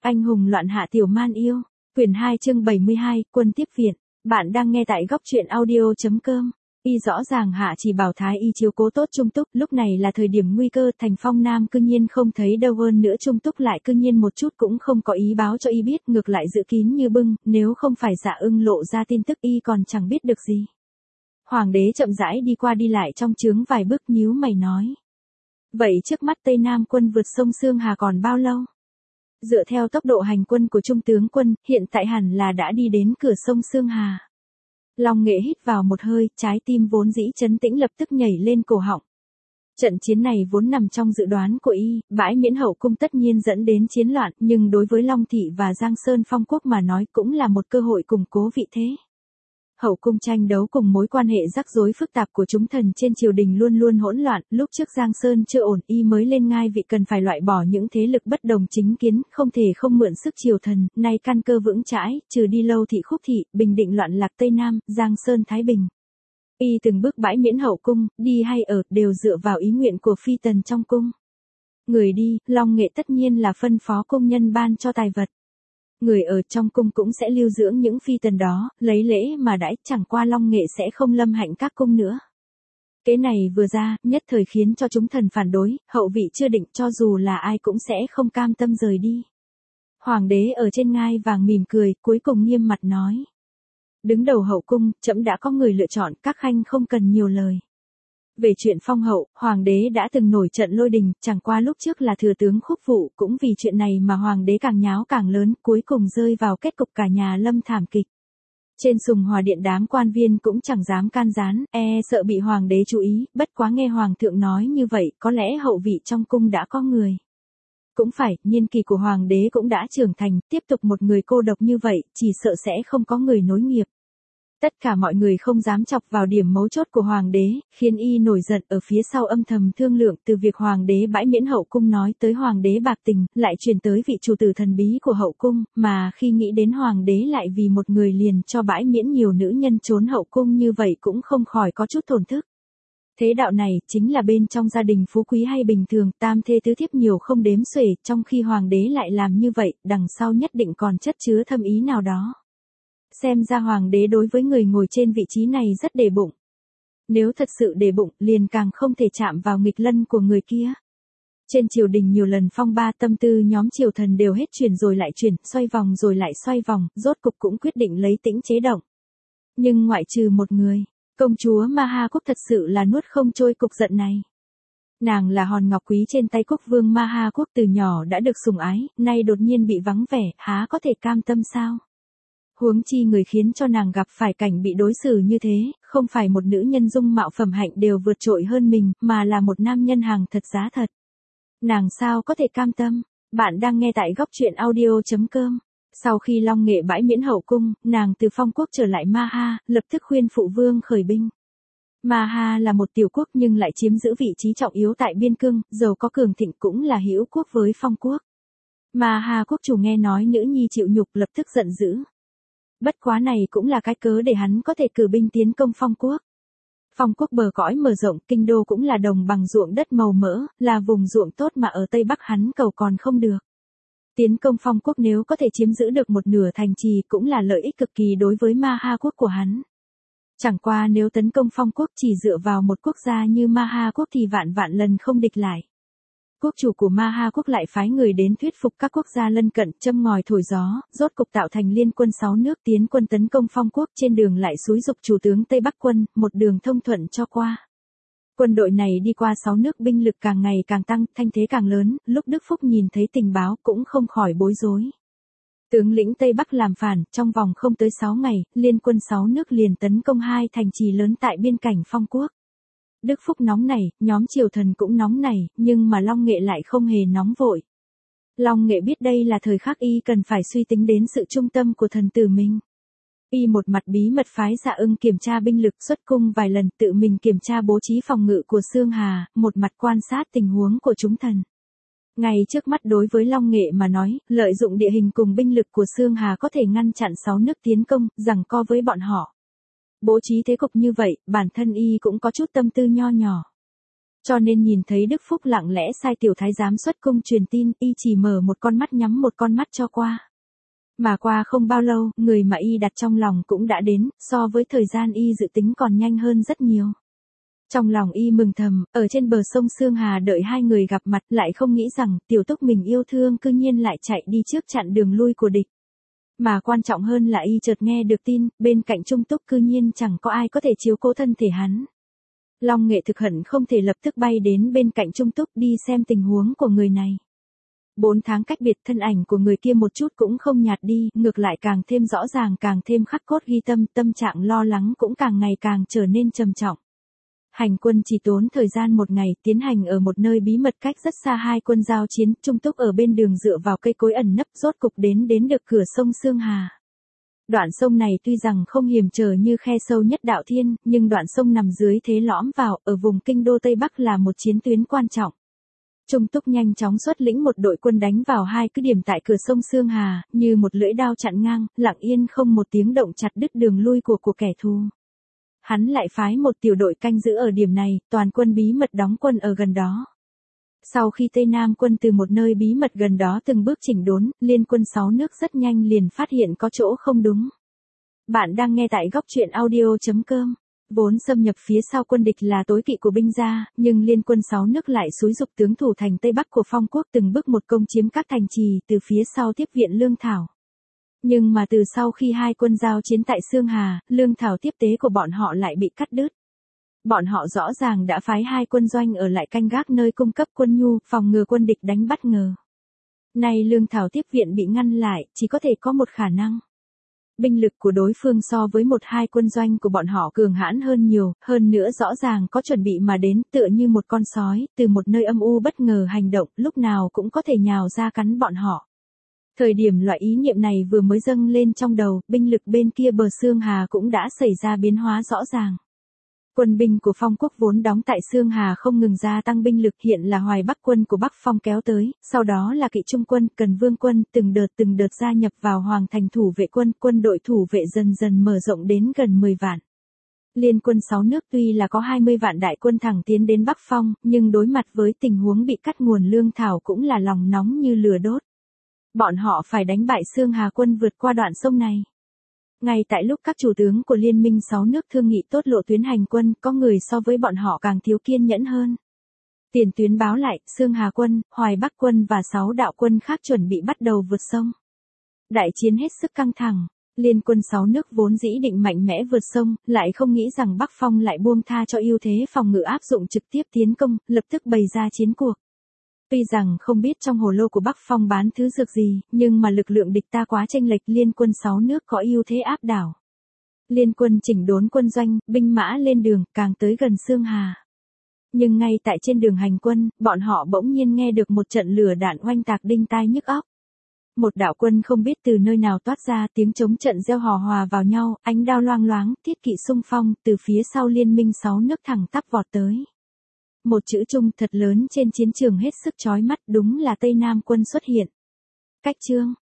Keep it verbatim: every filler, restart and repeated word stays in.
Anh hùng loạn hạ tiểu man yêu. Quyển hai chương bảy mươi hai, quân tiếp viện. Bạn đang nghe tại góc truyện audio.com. Y rõ ràng hạ chỉ bảo Thái Y chiếu cố tốt Trung Túc, lúc này là thời điểm nguy cơ, Thành Phong Nam cư nhiên không thấy đâu, hơn nữa Trung Túc lại cư nhiên một chút cũng không có ý báo cho Y biết, ngược lại giữ kín như bưng, nếu không phải Dạ Ưng lộ ra tin tức Y còn chẳng biết được gì. Hoàng đế chậm rãi đi qua đi lại trong trướng vài bước, nhíu mày nói. Vậy trước mắt Tây Nam quân vượt sông Sương Hà còn bao lâu? Dựa theo tốc độ hành quân của Trung tướng quân, hiện tại hẳn là đã đi đến cửa sông Sương Hà. Long Nghệ hít vào một hơi, trái tim vốn dĩ trấn tĩnh lập tức nhảy lên cổ họng. Trận chiến này vốn nằm trong dự đoán của Y, bãi miễn hậu cung tất nhiên dẫn đến chiến loạn, nhưng đối với Long Thị và Giang Sơn Phong Quốc mà nói cũng là một cơ hội củng cố vị thế. Hậu cung tranh đấu cùng mối quan hệ rắc rối phức tạp của chúng thần trên triều đình luôn luôn hỗn loạn, lúc trước Giang Sơn chưa ổn, Y mới lên ngai vị cần phải loại bỏ những thế lực bất đồng chính kiến, không thể không mượn sức triều thần, nay căn cơ vững chãi, trừ đi Lâu Thị Khúc Thị, bình định loạn lạc Tây Nam, Giang Sơn Thái Bình. Y từng bước bãi miễn hậu cung, đi hay ở, đều dựa vào ý nguyện của phi tần trong cung. Người đi, Long Nghệ tất nhiên là phân phó công nhân ban cho tài vật. Người ở trong cung cũng sẽ lưu dưỡng những phi tần đó, lấy lễ mà đãi, chẳng qua Long Nghệ sẽ không lâm hạnh các cung nữa. Kế này vừa ra, nhất thời khiến cho chúng thần phản đối, hậu vị chưa định, cho dù là ai cũng sẽ không cam tâm rời đi. Hoàng đế ở trên ngai vàng mỉm cười, cuối cùng nghiêm mặt nói. Đứng đầu hậu cung, trẫm đã có người lựa chọn, các khanh không cần nhiều lời. Về chuyện phong hậu, hoàng đế đã từng nổi trận lôi đình, chẳng qua lúc trước là thừa tướng Khúc Phụ, cũng vì chuyện này mà hoàng đế càng nháo càng lớn, cuối cùng rơi vào kết cục cả nhà lâm thảm kịch. Trên sùng hòa điện đám quan viên cũng chẳng dám can gián, e sợ bị hoàng đế chú ý, bất quá nghe hoàng thượng nói như vậy, có lẽ hậu vị trong cung đã có người. Cũng phải, niên kỳ của hoàng đế cũng đã trưởng thành, tiếp tục một người cô độc như vậy, chỉ sợ sẽ không có người nối nghiệp. Tất cả mọi người không dám chọc vào điểm mấu chốt của hoàng đế, khiến Y nổi giận, ở phía sau âm thầm thương lượng, từ việc hoàng đế bãi miễn hậu cung nói tới hoàng đế bạc tình, lại truyền tới vị chủ tử thần bí của hậu cung, mà khi nghĩ đến hoàng đế lại vì một người liền cho bãi miễn nhiều nữ nhân trốn hậu cung như vậy cũng không khỏi có chút thổn thức. Thế đạo này, chính là bên trong gia đình phú quý hay bình thường, tam thê tứ thiếp nhiều không đếm xuể, trong khi hoàng đế lại làm như vậy, đằng sau nhất định còn chất chứa thâm ý nào đó. Xem ra hoàng đế đối với người ngồi trên vị trí này rất để bụng. Nếu thật sự để bụng, liền càng không thể chạm vào nghịch lân của người kia. Trên triều đình nhiều lần phong ba, tâm tư nhóm triều thần đều hết chuyển rồi lại chuyển, xoay vòng rồi lại xoay vòng, rốt cục cũng quyết định lấy tĩnh chế động. Nhưng ngoại trừ một người, công chúa Maha Quốc thật sự là nuốt không trôi cục giận này. Nàng là hòn ngọc quý trên tay quốc vương Maha Quốc, từ nhỏ đã được sủng ái, nay đột nhiên bị vắng vẻ, há có thể cam tâm sao? Huống chi người khiến cho nàng gặp phải cảnh bị đối xử như thế, không phải một nữ nhân dung mạo phẩm hạnh đều vượt trội hơn mình, mà là một nam nhân hàng thật giá thật. Nàng sao có thể cam tâm? Bạn đang nghe tại góc truyện audio.com. Sau khi Long Nghệ bãi miễn hậu cung, nàng từ Phong Quốc trở lại Maha, lập tức khuyên phụ vương khởi binh. Maha là một tiểu quốc nhưng lại chiếm giữ vị trí trọng yếu tại biên cương, giàu có cường thịnh, cũng là hữu quốc với Phong Quốc. Maha quốc chủ nghe nói nữ nhi chịu nhục lập tức giận dữ. Bất quá này cũng là cái cớ để hắn có thể cử binh tiến công Phong Quốc. Phong Quốc bờ cõi mở rộng, kinh đô cũng là đồng bằng ruộng đất màu mỡ, là vùng ruộng tốt mà ở Tây Bắc hắn cầu còn không được. Tiến công Phong Quốc nếu có thể chiếm giữ được một nửa thành trì cũng là lợi ích cực kỳ đối với Maha quốc của hắn. Chẳng qua nếu tấn công Phong Quốc chỉ dựa vào một quốc gia như Maha quốc thì vạn vạn lần không địch lại. Quốc chủ của Maha quốc lại phái người đến thuyết phục các quốc gia lân cận, châm ngòi thổi gió, rốt cục tạo thành liên quân sáu nước tiến quân tấn công Phong Quốc, trên đường lại xúi giục chủ tướng Tây Bắc quân, một đường thông thuận cho qua. Quân đội này đi qua sáu nước, binh lực càng ngày càng tăng, thanh thế càng lớn, lúc Đức Phúc nhìn thấy tình báo cũng không khỏi bối rối. Tướng lĩnh Tây Bắc làm phản, trong vòng không tới sáu ngày, liên quân sáu nước liền tấn công hai thành trì lớn tại biên cảnh Phong Quốc. Đức Phúc nóng nảy, nhóm triều thần cũng nóng nảy, nhưng mà Long Nghệ lại không hề nóng vội. Long Nghệ biết đây là thời khắc Y cần phải suy tính đến sự trung tâm của thần tử mình. Y một mặt bí mật phái Dạ Ưng kiểm tra binh lực, xuất cung vài lần, tự mình kiểm tra bố trí phòng ngự của Sương Hà, một mặt quan sát tình huống của chúng thần. Ngay trước mắt đối với Long Nghệ mà nói, lợi dụng địa hình cùng binh lực của Sương Hà có thể ngăn chặn sáu nước tiến công, giằng co với bọn họ. Bố trí thế cục như vậy, bản thân Y cũng có chút tâm tư nho nhỏ. Cho nên nhìn thấy Đức Phúc lặng lẽ sai tiểu thái giám xuất cung truyền tin, y chỉ mở một con mắt nhắm một con mắt cho qua. Mà qua không bao lâu, người mà y đặt trong lòng cũng đã đến, so với thời gian y dự tính còn nhanh hơn rất nhiều. Trong lòng y mừng thầm, ở trên bờ sông Sương Hà đợi hai người gặp mặt, lại không nghĩ rằng tiểu túc mình yêu thương cư nhiên lại chạy đi trước chặn đường lui của địch. Mà quan trọng hơn là y chợt nghe được tin, bên cạnh Trung Túc cư nhiên chẳng có ai có thể chiếu cố thân thể hắn. Long Nghệ thực hận không thể lập tức bay đến bên cạnh Trung Túc đi xem tình huống của người này. Bốn tháng cách biệt, thân ảnh của người kia một chút cũng không nhạt đi, ngược lại càng thêm rõ ràng, càng thêm khắc cốt ghi tâm, tâm trạng lo lắng cũng càng ngày càng trở nên trầm trọng. Hành quân chỉ tốn thời gian một ngày, tiến hành ở một nơi bí mật cách rất xa hai quân giao chiến, Trung Túc ở bên đường dựa vào cây cối ẩn nấp rốt cục đến đến được cửa sông Sương Hà. Đoạn sông này tuy rằng không hiểm trở như khe sâu nhất đạo thiên, nhưng đoạn sông nằm dưới thế lõm vào, ở vùng kinh đô Tây Bắc là một chiến tuyến quan trọng. Trung Túc nhanh chóng xuất lĩnh một đội quân đánh vào hai cứ điểm tại cửa sông Sương Hà, như một lưỡi đao chặn ngang, lặng yên không một tiếng động chặt đứt đường lui của của kẻ thù. Hắn lại phái một tiểu đội canh giữ ở điểm này, toàn quân bí mật đóng quân ở gần đó. Sau khi Tây Nam quân từ một nơi bí mật gần đó từng bước chỉnh đốn, liên quân sáu nước rất nhanh liền phát hiện có chỗ không đúng. Bạn đang nghe tại góc truyện audio chấm com. Vốn xâm nhập phía sau quân địch là tối kỵ của binh gia, nhưng liên quân sáu nước lại xúi giục tướng thủ thành Tây Bắc của Phong Quốc từng bước một công chiếm các thành trì từ phía sau tiếp viện lương thảo. Nhưng mà từ sau khi hai quân giao chiến tại Sương Hà, lương thảo tiếp tế của bọn họ lại bị cắt đứt. Bọn họ rõ ràng đã phái hai quân doanh ở lại canh gác nơi cung cấp quân nhu, phòng ngừa quân địch đánh bất ngờ. Nay lương thảo tiếp viện bị ngăn lại, chỉ có thể có một khả năng. Binh lực của đối phương so với một hai quân doanh của bọn họ cường hãn hơn nhiều, hơn nữa rõ ràng có chuẩn bị mà đến, tựa như một con sói, từ một nơi âm u bất ngờ hành động, lúc nào cũng có thể nhào ra cắn bọn họ. Thời điểm loại ý niệm này vừa mới dâng lên trong đầu, binh lực bên kia bờ Sương Hà cũng đã xảy ra biến hóa rõ ràng. Quân binh của Phong Quốc vốn đóng tại Sương Hà không ngừng gia tăng binh lực, hiện là Hoài Bắc quân của Bắc Phong kéo tới, sau đó là Kỵ Trung quân, Cần Vương quân, từng đợt từng đợt gia nhập vào Hoàng Thành thủ vệ quân, quân đội thủ vệ dần dần mở rộng đến gần mười vạn. Liên quân sáu nước tuy là có hai mươi vạn đại quân thẳng tiến đến Bắc Phong, nhưng đối mặt với tình huống bị cắt nguồn lương thảo cũng là lòng nóng như lửa đốt. Bọn họ phải đánh bại Sương Hà quân vượt qua đoạn sông này. Ngay tại lúc các chủ tướng của Liên minh sáu nước thương nghị tốt lộ tuyến hành quân, có người so với bọn họ càng thiếu kiên nhẫn hơn. Tiền tuyến báo lại, Sương Hà quân, Hoài Bắc quân và sáu đạo quân khác chuẩn bị bắt đầu vượt sông. Đại chiến hết sức căng thẳng, liên quân sáu nước vốn dĩ định mạnh mẽ vượt sông, lại không nghĩ rằng Bắc Phong lại buông tha cho ưu thế phòng ngự áp dụng trực tiếp tiến công, lập tức bày ra chiến cuộc. Tuy rằng không biết trong hồ lô của Bắc Phong bán thứ dược gì, nhưng mà lực lượng địch ta quá chênh lệch, liên quân sáu nước có ưu thế áp đảo. Liên quân chỉnh đốn quân doanh, binh mã lên đường, càng tới gần Sương Hà. Nhưng ngay tại trên đường hành quân, bọn họ bỗng nhiên nghe được một trận lửa đạn oanh tạc đinh tai nhức óc. Một đạo quân không biết từ nơi nào toát ra, tiếng chống trận reo hò hòa vào nhau, ánh đao loang loáng, thiết kỵ xung phong, từ phía sau liên minh sáu nước thẳng tắp vọt tới. Một chữ Trung thật lớn trên chiến trường hết sức chói mắt, đúng là Tây Nam quân xuất hiện. Cách chương